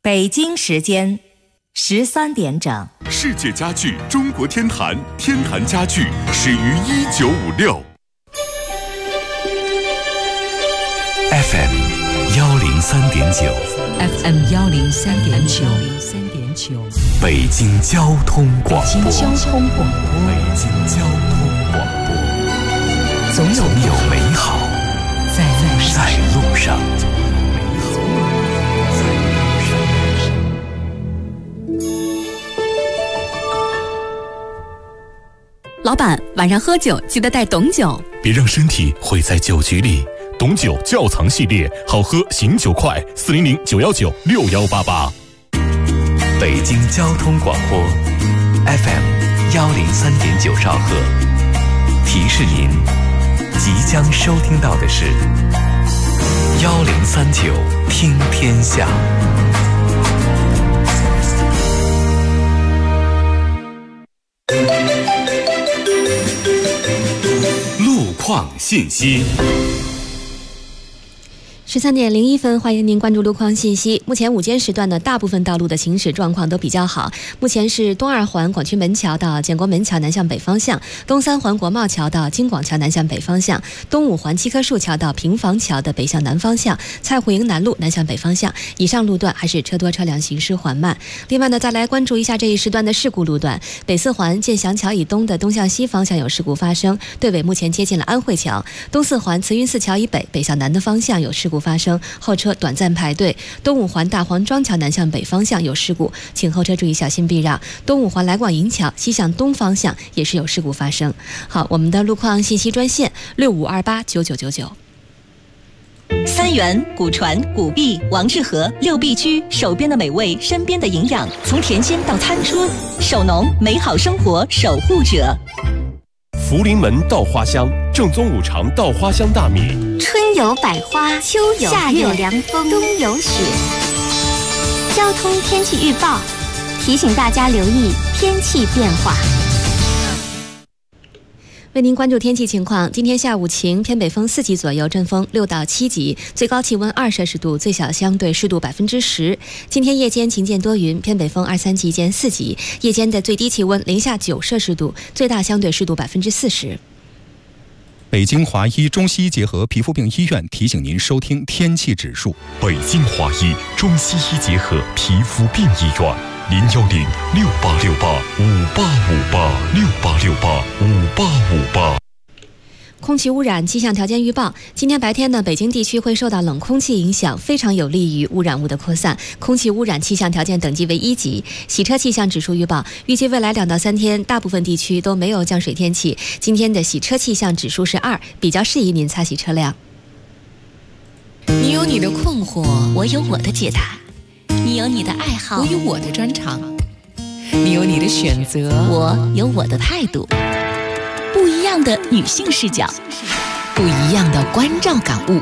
北京时间13点整。 世界家具中国天坛，天坛家具始于1956。 FM 103.9 FM 103.9 北京交通广播。 北京交通广播。总有美好在路上。 老板，晚上喝酒记得带董酒， 别让身体毁在酒局里。董酒窖藏系列，好喝醒酒快，400-919-6188。 北京交通广播 FM 103.9兆赫，提示您即将收听到的是1039听天下。 路况信息。 13点01分，欢迎您关注路况信息。目前午间时段的大部分道路的行驶状况都比较好。目前是东二环广渠门桥到建国门桥南向北方向，东三环国贸桥到京广桥南向北方向，东五环七棵树桥到平房桥的北向南方向，蔡湖营南路南向北方向。以上路段还是车多车辆行驶缓慢。另外呢，再来关注一下这一时段的事故路段。北四环建祥桥以东的东向西方向有事故发生，队尾目前接近了安慧桥。东四环慈云寺桥以北北向南的方向有事故发生，后车短暂排队。东五环大黄庄桥南向北方向有事故，请后车注意小心避让。东五环来广营桥西向东方向也是有事故发生。好，我们的路况信息专线65289999。 三元、古传、古币、王致和六必居，手边的美味，身边的营养，从田间到餐桌，手农美好生活守护者。 福临门稻花香，正宗五常稻花香大米。 春有百花，秋有夏有凉风，冬有雪。交通天气预报提醒大家留意天气变化。 为您关注天气情况，今天下午晴，偏北风4级左右，阵风6到7级，最高气温2摄氏度，最小相对湿度10%。今天夜间晴间多云，偏北风2、3级见4级，夜间的最低气温零下9摄氏度，最大相对湿度40%。 北京华医中西医结合皮肤病医院提醒您收听天气指数。 北京华医中西医结合皮肤病医院，010-6868-5858，6868-5858。 空气污染气象条件预报：今天白天呢，北京地区会受到冷空气影响，非常有利于污染物的扩散，空气污染气象条件等级为1级。洗车气象指数预报：预计未来2到3天，大部分地区都没有降水天气。今天的洗车气象指数是2，比较适宜您擦洗车辆。 你有你的困惑， 我有我的解答；你有你的爱好， 我有我的专长；你有你的选择， 我有我的态度。不一样的女性视角， 不一样的关照感悟。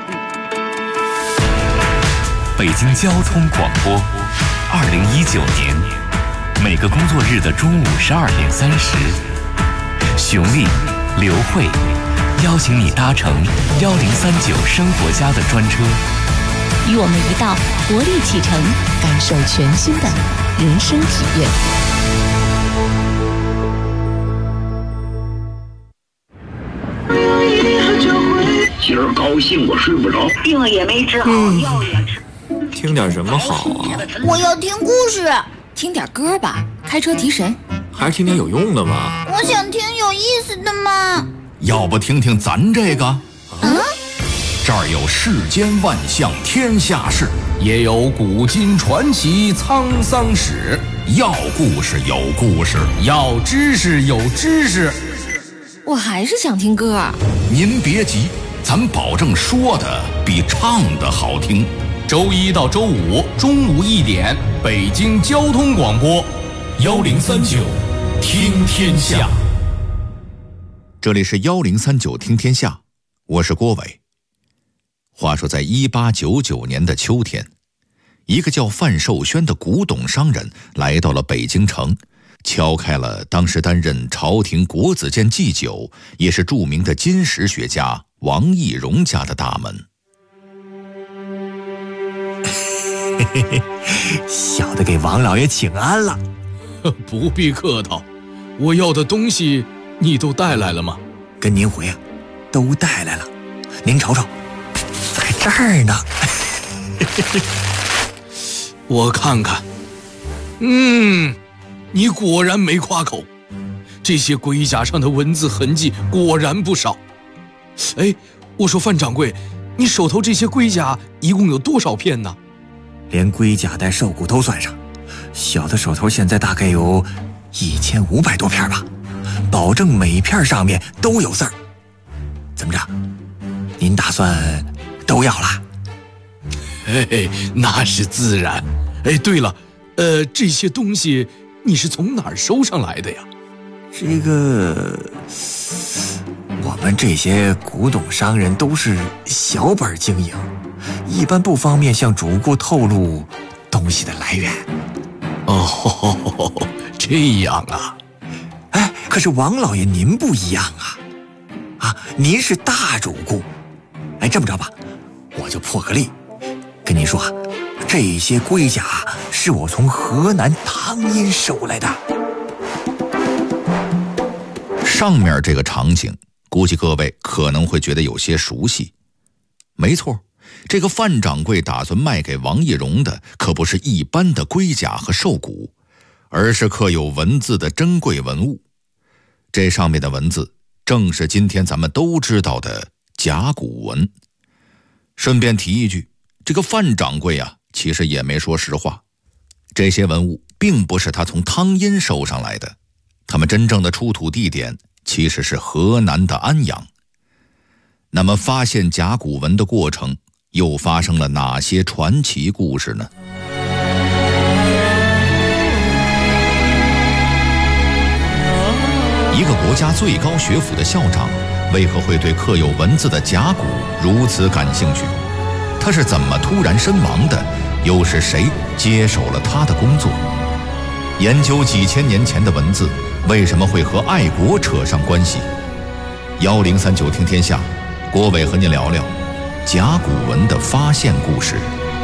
北京交通广播，2019年每个工作日的中午12点30，熊丽、刘慧邀请你搭乘1039生活家的专车， 与我们一道活力启程， 感受全新的人生体验。 今儿高兴我睡不着， 病也没治好，药也吃。 听点什么好啊？ 我要听故事。 听点歌吧，开车提神。 还是听点有用的吗？ 我想听有意思的嘛。 要不听听咱这个？这儿有世间万象天下事，也有古今传奇沧桑史。要故事有故事，要知识有知识。 我还是想听歌。 您别急，咱保证说的比唱的好听。周一到周五中午1点，北京交通广播1039听天下。这里是1039听天下，我是郭伟。话说在1899年的秋天，一个叫范寿轩的古董商人来到了北京城，敲开了当时担任朝廷国子监祭酒，也是著名的金石学家王懿荣家的大门。 嘿嘿嘿，小的给王老爷请安了。 不必客套，我要的东西你都带来了吗？ 跟您回啊，都带来了。您瞅瞅，在这儿呢。 我看看，你果然没夸口，这些龟甲上的文字痕迹果然不少。哎，我说范掌柜，你手头这些龟甲一共有多少片呢？ 连龟甲带兽骨都算上，小的手头现在大概有1500多片吧，保证每片上面都有字儿。怎么着？您打算都要了？ 嘿，那是自然。哎，对了，这些东西你是从哪儿收上来的呀？ 这个，我们这些古董商人都是小本经营，一般不方便向主顾透露东西的来源。 哦，这样啊。 哎，可是王老爷您不一样啊，您是大主顾。哎，这么着吧，我就破个例，跟您说啊，这些龟甲是我从河南汤阴收来的。 上面这个场景，估计各位可能会觉得有些熟悉。没错，这个范掌柜打算卖给王懿荣的可不是一般的龟甲和兽骨，而是刻有文字的珍贵文物。这上面的文字正是今天咱们都知道的甲骨文。顺便提一句，这个范掌柜啊，其实也没说实话，这些文物并不是他从汤阴收上来的，他们真正的出土地点其实是河南的安阳。那么发现甲骨文的过程又发生了哪些传奇故事呢？一个国家最高学府的校长为何会对刻有文字的甲骨如此感兴趣？他是怎么突然身亡的？又是谁接手了他的工作？研究几千年前的文字，为什么会和爱国扯上关系？1039听天下，郭伟和您聊聊甲骨文的发现故事。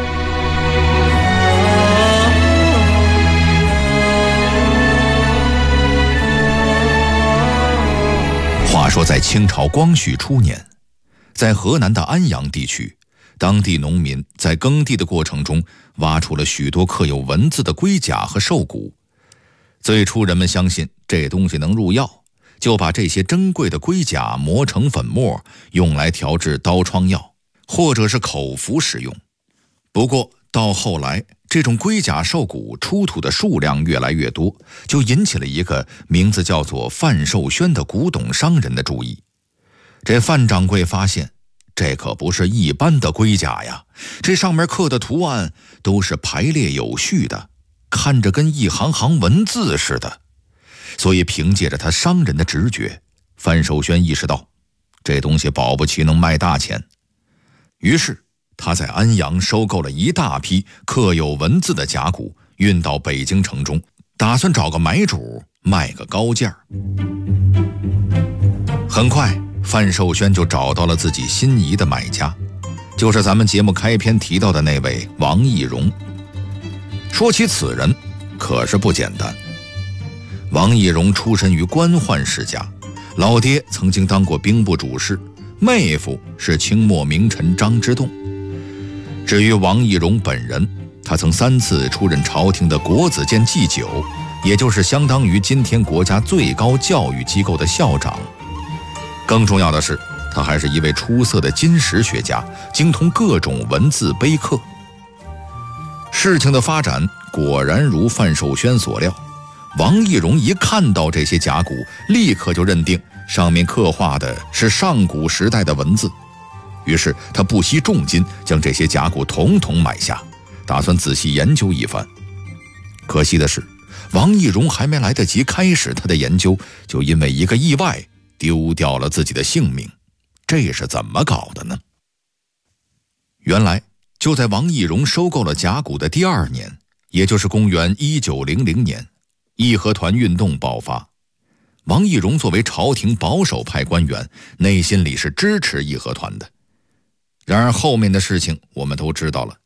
话说在清朝光绪初年，在河南的安阳地区，当地农民在耕地的过程中挖出了许多刻有文字的龟甲和兽骨。最初人们相信这东西能入药，就把这些珍贵的龟甲磨成粉末，用来调制刀疮药，或者是口服使用。不过到后来，这种龟甲兽骨出土的数量越来越多，就引起了一个名字叫做范寿轩的古董商人的注意。这范掌柜发现，这可不是一般的龟甲呀，这上面刻的图案都是排列有序的，看着跟一行行文字似的。所以凭借着他商人的直觉，范寿轩意识到这东西保不齐能卖大钱。于是他在安阳收购了一大批刻有文字的甲骨，运到北京城中，打算找个买主卖个高价。很快范寿轩就找到了自己心仪的买家，就是咱们节目开篇提到的那位王懿荣。说起此人可是不简单。王懿荣出身于官宦世家，老爹曾经当过兵部主事，妹夫是清末名臣张之洞。至于王懿荣本人，他曾3次出任朝廷的国子监祭酒，也就是相当于今天国家最高教育机构的校长。更重要的是，他还是一位出色的金石学家，精通各种文字碑刻。事情的发展果然如范寿轩所料，王懿荣一看到这些甲骨，立刻就认定上面刻画的是上古时代的文字。于是他不惜重金将这些甲骨统统买下，打算仔细研究一番。可惜的是，王懿荣还没来得及开始他的研究，就因为一个意外丢掉了自己的性命。这是怎么搞的呢？原来就在王懿荣收购了甲骨的第2年，也就是公元1900年，义和团运动爆发。王懿荣作为朝廷保守派官员，内心里是支持义和团的。然而后面的事情我们都知道了，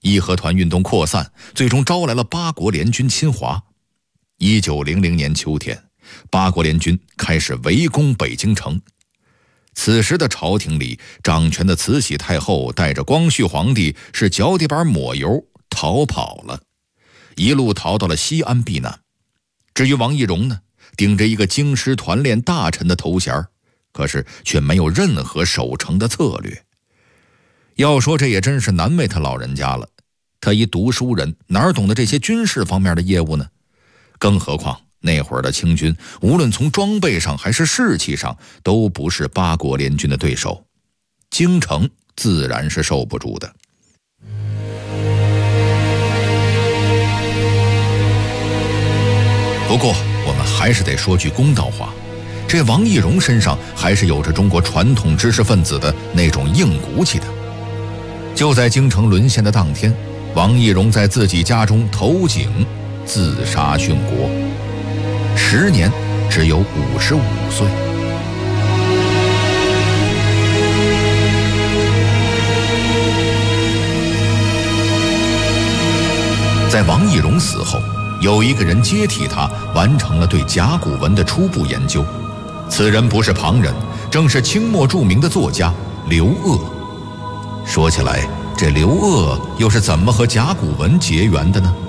义和团运动扩散，最终招来了八国联军侵华。1900年秋天，八国联军开始围攻北京城。此时的朝廷里，掌权的慈禧太后带着光绪皇帝是脚底板抹油逃跑了，一路逃到了西安避难。至于王懿荣呢，顶着一个京师团练大臣的头衔，可是却没有任何守城的策略。要说这也真是难为他老人家了，他一读书人哪懂得这些军事方面的业务呢？更何况那会儿的清军无论从装备上还是士气上都不是八国联军的对手，京城自然是受不住的。不过我们还是得说句公道话，这王懿荣身上还是有着中国传统知识分子的那种硬骨气的。就在京城沦陷的当天，王懿荣在自己家中投井自杀殉国，时年只有55岁。在王懿荣死后，有一个人接替他，完成了对甲骨文的初步研究。此人不是旁人，正是清末著名的作家刘鹗。说起来，这刘鹗又是怎么和甲骨文结缘的呢？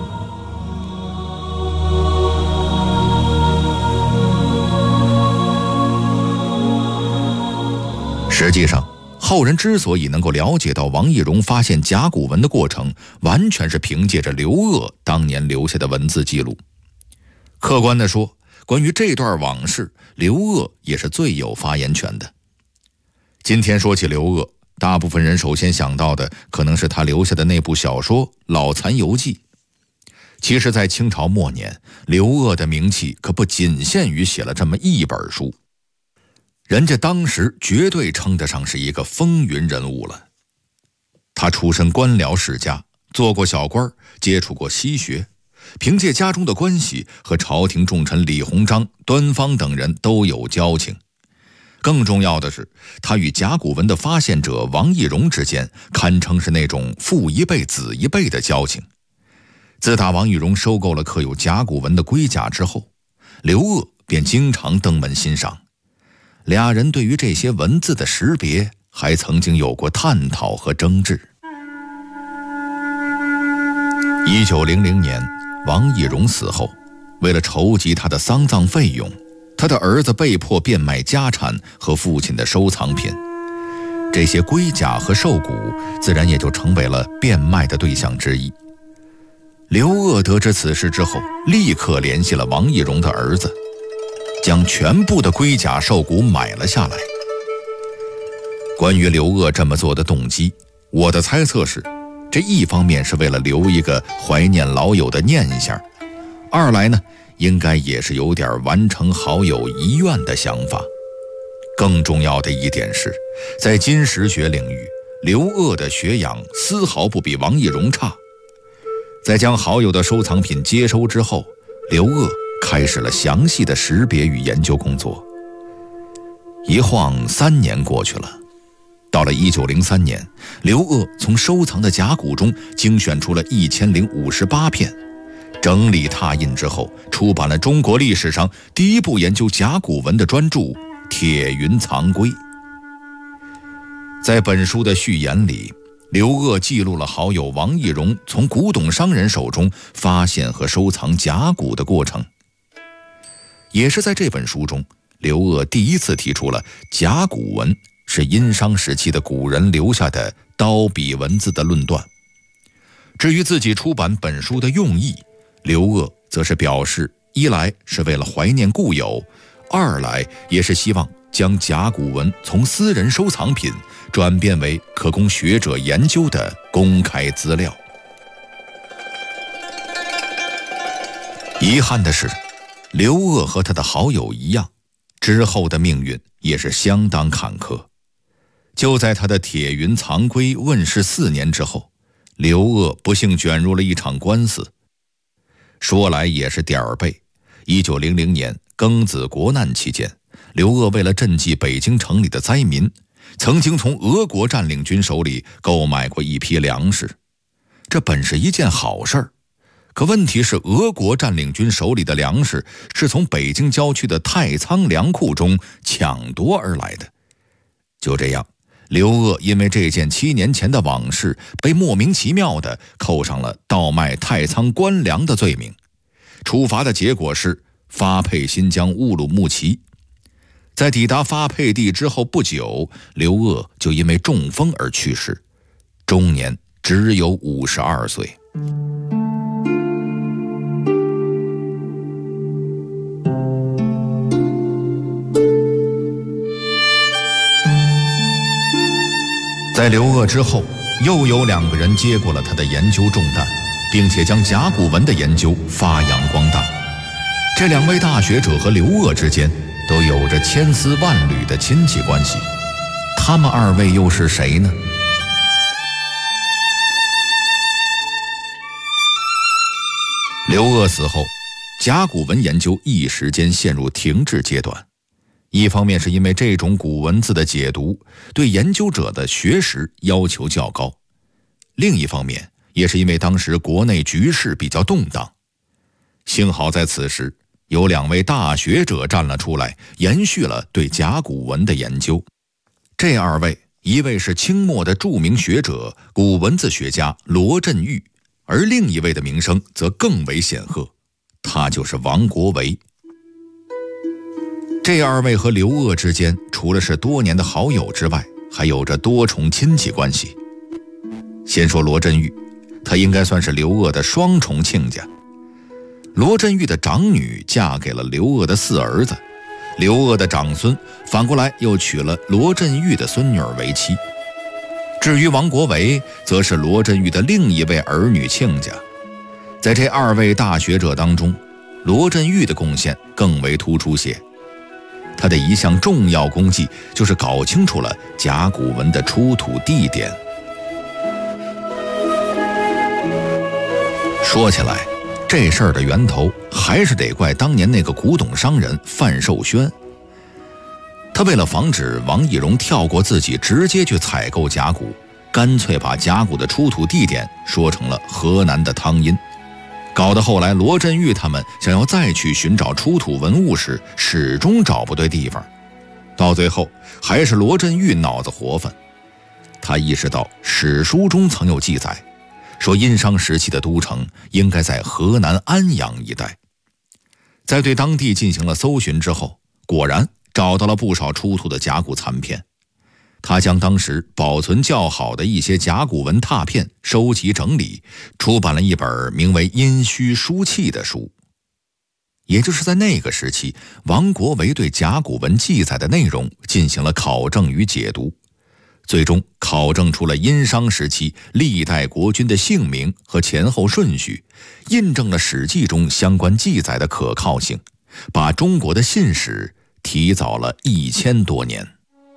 实际上，后人之所以能够了解到王懿荣发现甲骨文的过程，完全是凭借着刘鹗当年留下的文字记录。客观地说，关于这段往事，刘鹗也是最有发言权的。今天说起刘鹗，大部分人首先想到的可能是他留下的那部小说《老残游记》。其实在清朝末年，刘鹗的名气可不仅限于写了这么一本书，人家当时绝对称得上是一个风云人物了。他出身官僚世家，做过小官，接触过西学，凭借家中的关系和朝廷重臣李鸿章、端方等人都有交情。更重要的是，他与甲骨文的发现者王懿荣之间堪称是那种父一辈子一辈的交情。自打王懿荣收购了刻有甲骨文的龟甲之后，刘鹗便经常登门欣赏，俩人对于这些文字的识别还曾经有过探讨和争执。1900年，王懿荣死后，为了筹集他的丧葬费用，他的儿子被迫变卖家产和父亲的收藏品，这些龟甲和兽骨自然也就成为了变卖的对象之一。刘鹗得知此事之后，立刻联系了王懿荣的儿子，将全部的龟甲兽骨买了下来。关于刘鹗这么做的动机，我的猜测是，这一方面是为了留一个怀念老友的念想，二来呢，应该也是有点完成好友遗愿的想法。更重要的一点是，在金石学领域，刘鹗的学养丝毫不比王懿荣差。在将好友的收藏品接收之后，刘鹗开始了详细的识别与研究工作。一晃3年过去了，到了1903年，刘鹗从收藏的甲骨中精选出了1058片，整理拓印之后，出版了中国历史上第一部研究甲骨文的专著《铁云藏龟》。在本书的序言里，刘鹗记录了好友王懿荣从古董商人手中发现和收藏甲骨的过程。也是在这本书中，刘鹗第一次提出了甲骨文是殷商时期的古人留下的刀笔文字的论断。至于自己出版本书的用意，刘鹗则是表示，一来是为了怀念故友，二来也是希望将甲骨文从私人收藏品转变为可供学者研究的公开资料。遗憾的是，刘鹗和他的好友一样，之后的命运也是相当坎坷。就在他的《铁云藏龟》问世4年之后，刘鹗不幸卷入了一场官司。说来也是点儿背，1900年庚子国难期间，刘鹗为了赈济北京城里的灾民，曾经从俄国占领军手里购买过一批粮食。 这本是一件好事儿，可问题是俄国占领军手里的粮食是从北京郊区的太仓粮库中抢夺而来的。就这样，刘鄂因为这件7年前的往事，被莫名其妙地扣上了盗卖太仓官粮的罪名。处罚的结果是发配新疆乌鲁木齐。在抵达发配地之后不久，刘鄂就因为中风而去世，终年只有52岁。在刘鄂之后，又有2个人接过了他的研究重担，并且将甲骨文的研究发扬光大。这2位大学者和刘鄂之间都有着千丝万缕的亲戚关系，他们2位又是谁呢？刘鄂死后，甲骨文研究一时间陷入停滞阶段。一方面是因为这种古文字的解读对研究者的学识要求较高，另一方面也是因为当时国内局势比较动荡。幸好在此时有2位大学者站了出来，延续了对甲骨文的研究。这2位，一位是清末的著名学者古文字学家罗振玉，而另一位的名声则更为显赫，他就是王国维。这2位和刘鄂之间除了是多年的好友之外，还有着多重亲戚关系。先说罗振玉，他应该算是刘鄂的双重亲家。罗振玉的长女嫁给了刘鄂的4儿子，刘鄂的长孙反过来又娶了罗振玉的孙女儿为妻。至于王国维，则是罗振玉的另一位儿女亲家。在这2位大学者当中，罗振玉的贡献更为突出些。他的一项重要功绩就是搞清楚了甲骨文的出土地点。说起来，这事儿的源头还是得怪当年那个古董商人范寿轩。他为了防止王懿荣跳过自己直接去采购甲骨，干脆把甲骨的出土地点说成了河南的汤阴，搞得后来罗振玉他们想要再去寻找出土文物时，始终找不对地方。到最后还是罗振玉脑子活泛，他意识到史书中曾有记载，说殷商时期的都城应该在河南安阳一带。在对当地进行了搜寻之后，果然找到了不少出土的甲骨残片。他将当时保存较好的一些甲骨文拓片收集整理，出版了一本名为《殷墟书契》的书。也就是在那个时期，王国维对甲骨文记载的内容进行了考证与解读，最终考证出了殷商时期历代国君的姓名和前后顺序，印证了《史记》中相关记载的可靠性，把中国的信史提早了1000多年。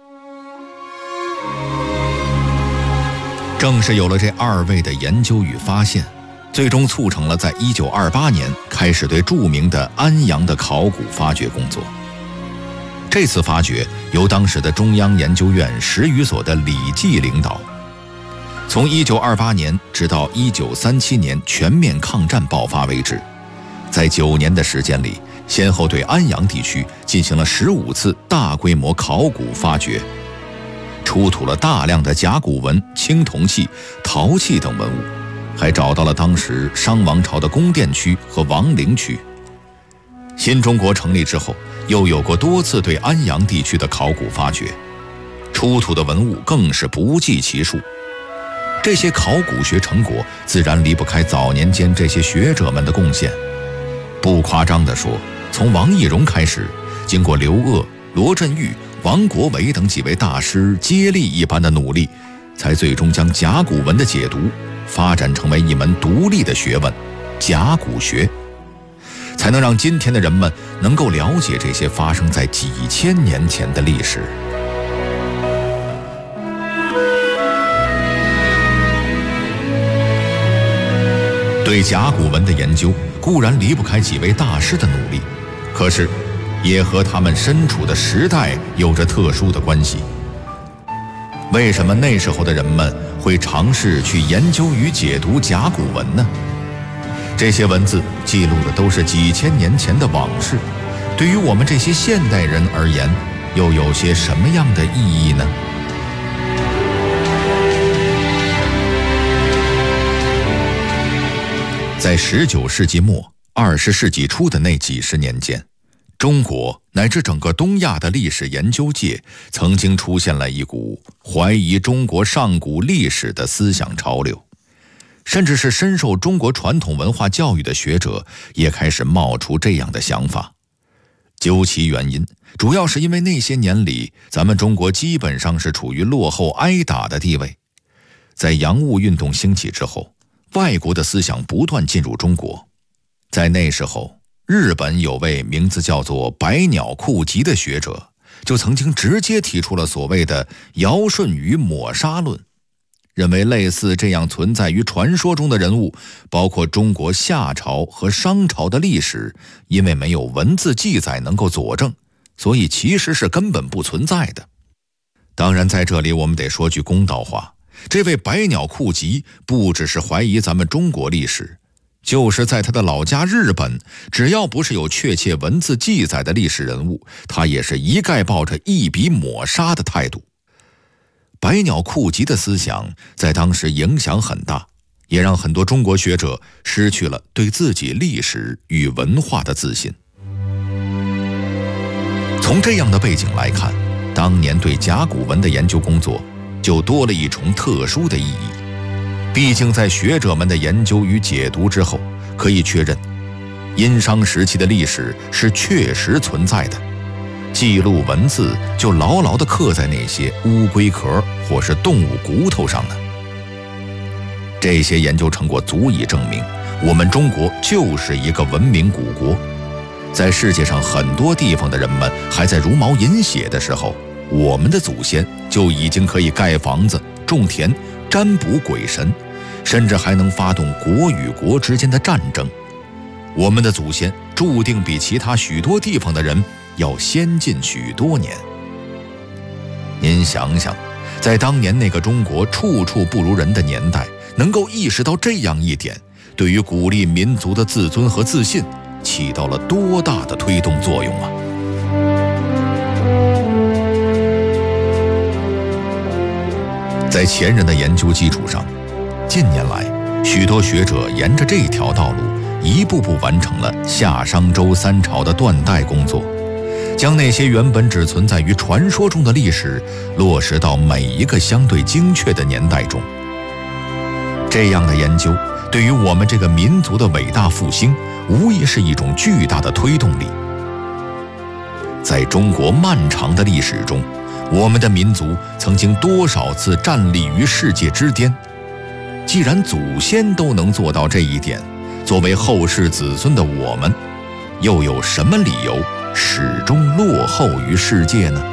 正是有了这2位的研究与发现，最终促成了在1928年开始对著名的安阳的考古发掘工作。这次发掘由当时的中央研究院10余所的李济领导，从1928年直到1937年全面抗战爆发为止，在9年的时间里，先后对安阳地区进行了15次大规模考古发掘，出土了大量的甲骨文、青铜器、陶器等文物，还找到了当时商王朝的宫殿区和王陵区。新中国成立之后，又有过多次对安阳地区的考古发掘，出土的文物更是不计其数。这些考古学成果自然离不开早年间这些学者们的贡献。不夸张地说，从王懿荣开始，经过刘鄂、罗振玉、王国维等几位大师接力一般的努力，才最终将甲骨文的解读发展成为一门独立的学问——甲骨学，才能让今天的人们能够了解这些发生在几千年前的历史。对甲骨文的研究固然离不开几位大师的努力，可是也和他们身处的时代有着特殊的关系。为什么那时候的人们会会尝试去研究与解读甲骨文呢？这些文字记录的都是几千年前的往事，对于我们这些现代人而言，又有些什么样的意义呢？在19世纪末、20世纪初的那几十年间，中国乃至整个东亚的历史研究界曾经出现了一股怀疑中国上古历史的思想潮流，甚至是深受中国传统文化教育的学者也开始冒出这样的想法。究其原因，主要是因为那些年里，咱们中国基本上是处于落后挨打的地位。在洋务运动兴起之后，外国的思想不断进入中国。在那时候，日本有位名字叫做百鸟库吉的学者，就曾经直接提出了所谓的尧舜禹抹杀论，认为类似这样存在于传说中的人物，包括中国夏朝和商朝的历史，因为没有文字记载能够佐证，所以其实是根本不存在的。当然在这里我们得说句公道话，这位百鸟库吉不只是怀疑咱们中国历史，就是在他的老家日本，只要不是有确切文字记载的历史人物，他也是一概抱着一笔抹杀的态度。百鸟库吉的思想在当时影响很大，也让很多中国学者失去了对自己历史与文化的自信。从这样的背景来看，当年对甲骨文的研究工作就多了一重特殊的意义。毕竟在学者们的研究与解读之后，可以确认殷商时期的历史是确实存在的，记录文字就牢牢地刻在那些乌龟壳或是动物骨头上呢。这些研究成果足以证明，我们中国就是一个文明古国。在世界上很多地方的人们还在茹毛饮血的时候，我们的祖先就已经可以盖房子、种田、占卜鬼神，甚至还能发动国与国之间的战争。我们的祖先注定比其他许多地方的人要先进许多年。您想想，在当年那个中国处处不如人的年代，能够意识到这样一点，对于鼓励民族的自尊和自信起到了多大的推动作用啊！在前人的研究基础上，近年来许多学者沿着这条道路一步步完成了夏商周三朝的断代工作，将那些原本只存在于传说中的历史落实到每一个相对精确的年代中。这样的研究对于我们这个民族的伟大复兴无疑是一种巨大的推动力。在中国漫长的历史中，我们的民族曾经多少次站立于世界之巅。既然祖先都能做到这一点，作为后世子孙的我们，又有什么理由始终落后于世界呢？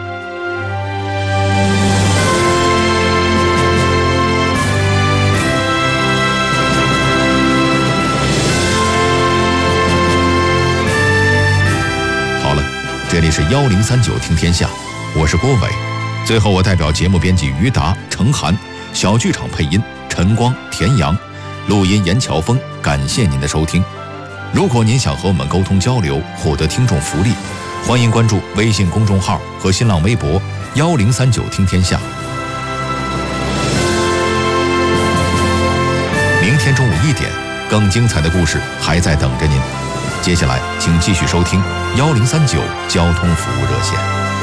好了，这里是1039听天下，我是郭伟。最后我代表节目编辑于达、程涵，小剧场配音陈光、田阳，录音严乔峰，感谢您的收听。如果您想和我们沟通交流，获得听众福利，欢迎关注微信公众号和新浪微博1039听天下。明天中午1点，更精彩的故事还在等着您。接下来请继续收听1039交通服务热线。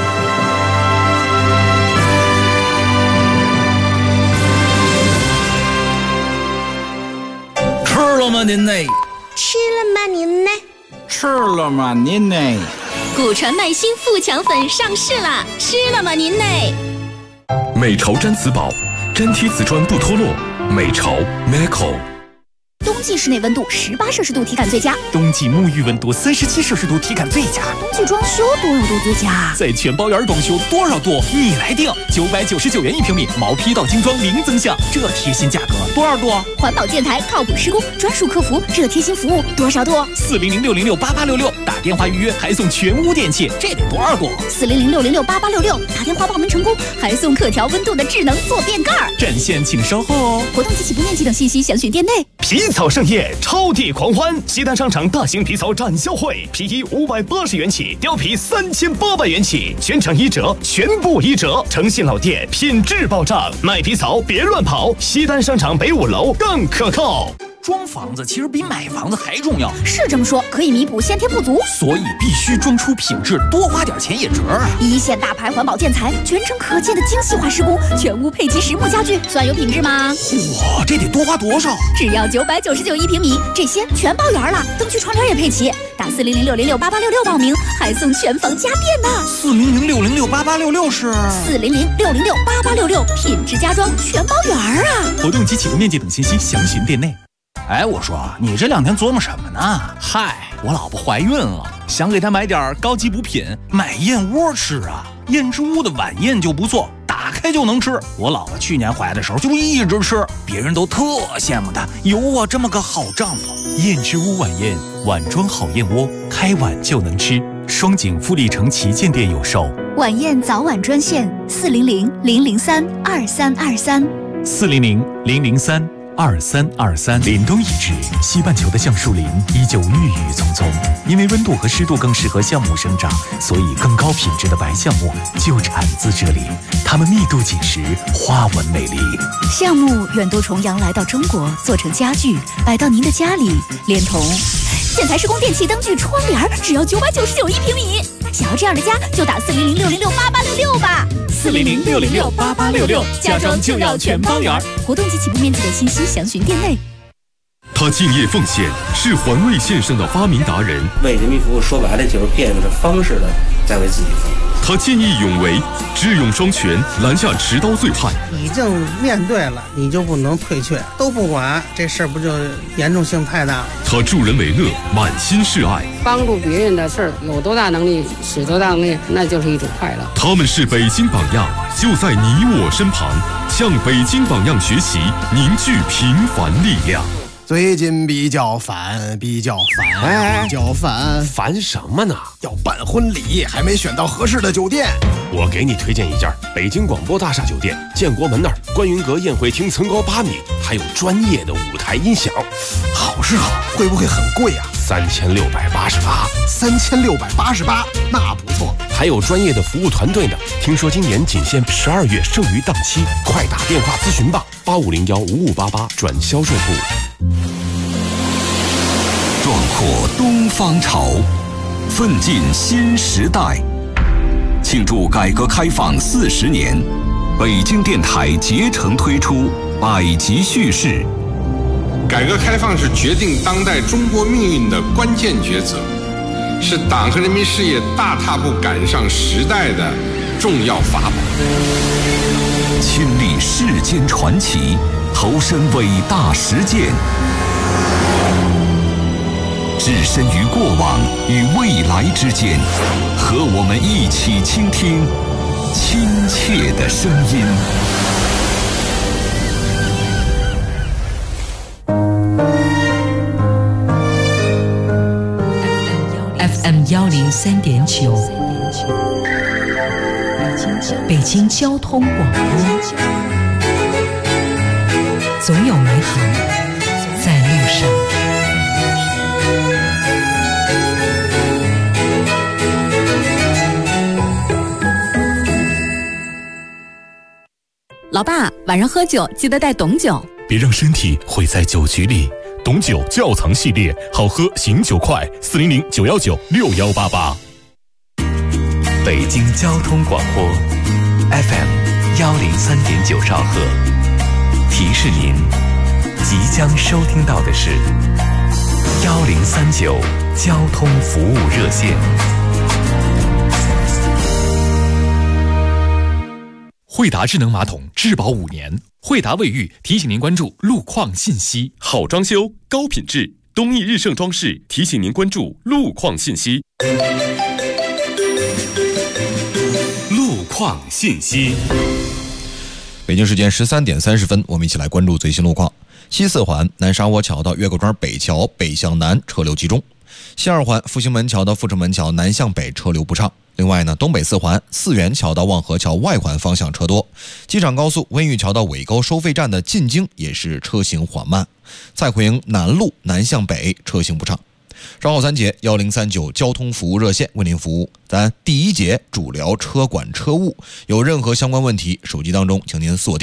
吃了吗您呢？ 吃了吗您呢？ 吃了吗您呢？ 古传麦新富强粉上市啦！吃了吗您呢？ 美巢毡瓷宝，粘贴瓷砖不脱落。美巢 Meco。 东季室内温度18摄氏度体感最佳， 冬季沐浴温度37摄氏度体感最佳， 冬季装修多少度最佳？ 在全包园装修多少度？你来定，999元1平米，毛坯到精装零增项，这贴心价格多少度？ 环保建材，靠谱施工，专属客服，这贴心服务多少度 ？40060688866，打电话预约还送全屋电器，这得多少度 ？40060688866，打电话报名成功还送可调温度的智能坐便盖。 占线请稍后哦。 活动及起步面积等信息详询店内。 皮草盛宴，超地狂欢！西单商场大型皮草展销会，皮衣580元起，貂皮3800元起，全场1折，全部1折。诚信老店，品质保障，卖皮草别乱跑。西单商场北5楼更可靠。 装房子其实比买房子还重要， 是这么说，可以弥补先天不足， 所以必须装出品质，多花点钱也值啊！ 一线大牌环保建材，全程可见的精细化施工，全屋配齐实木家具，算有品质吗？ 哇，这得多花多少？ 只要9991平米，这些全包圆了，灯具窗帘也配齐。打40060688866报名，还送全房家电呢。 40060688866是 40060688866，品质家装全包圆啊！ 活动及起步面积等信息详询店内。哎，我说你这2天琢磨什么呢？嗨，我老婆怀孕了，想给她买点高级补品，买燕窝吃啊。燕之屋的晚宴就不错，打开就能吃。我老婆去年怀的时候就一直吃，别人都特羡慕她有我这么个好丈夫。燕之屋晚宴，碗装好燕窝，开碗就能吃。双井富力城旗舰店有售。 晚宴早晚专线400-003-2323 400-003-2323。凛冬已至，西半球的橡树林依旧郁郁葱葱。因为温度和湿度更适合橡木生长，所以更高品质的白橡木就产自这里。它们密度紧实，花纹美丽。 橡木远渡重洋来到中国，做成家具，摆到您的家里，连同建材施工、电器、灯具、窗帘，只要9991平米。想要这样的家，就打40060688866吧。 40060688866，家装就要全包圆。 活动及起步面积的信息详询店内。 他敬业奉献，是环卫线上的发明达人。 为人民服务，说白了就是变着方式的在为自己服务。 他见义勇为，智勇双全，拦下持刀醉汉。 已经面对了，你就不能退却，都不管，这事儿不就严重性太大了？ 他助人为乐，满心是爱， 帮助别人的事儿，有多大能力使多大能力，那就是一种快乐。 他们是北京榜样，就在你我身旁，向北京榜样学习，凝聚平凡力量。 最近比较烦， 烦什么呢？ 要办婚礼，还没选到合适的酒店。 我给你推荐一家北京广播大厦酒店，建国门那儿观云阁宴会厅层高8米，还有专业的舞台音响。 好是好，会不会很贵啊？3688，那不错。 还有专业的服务团队呢。听说今年仅限12月剩余档期，快打电话咨询吧，85015588转销售部。 壮阔东方潮，奋进新时代。庆祝改革开放40年，北京电台竭诚推出百集叙事。 改革开放是决定当代中国命运的关键抉择，是党和人民事业大踏步赶上时代的重要法宝。 亲历世间传奇，投身伟大实践，置身于过往与未来之间，和我们一起倾听亲切的声音。 FM 103.9，北京交通广播，总有美好在路上。 老爸，晚上喝酒记得带董酒， 别让身体毁在酒局里。董酒窖藏系列，好喝醒酒快，400-919-6188。 北京交通广播 FM 103.9兆赫，提示您即将收听到的是1039交通服务热线。 惠达智能马桶质保5年。惠达卫浴提醒您关注路况信息。 好装修，高品质，东益日盛装饰提醒您关注路况信息。路况信息。 北京时间13点30分，我们一起来关注最新路况。西四环南沙窝桥到岳各庄北桥北向南车流集中，西二环复兴门桥到阜成门桥南向北车流不畅。另外呢，东北四环四元桥到望河桥外环方向车多，机场高速温榆桥到尾沟收费站的进京也是车行缓慢。蔡逵营南路南向北车行不畅。稍后3节1039交通服务热线为您服务。咱第1节主聊车管车务，有任何相关问题，手机当中请您锁定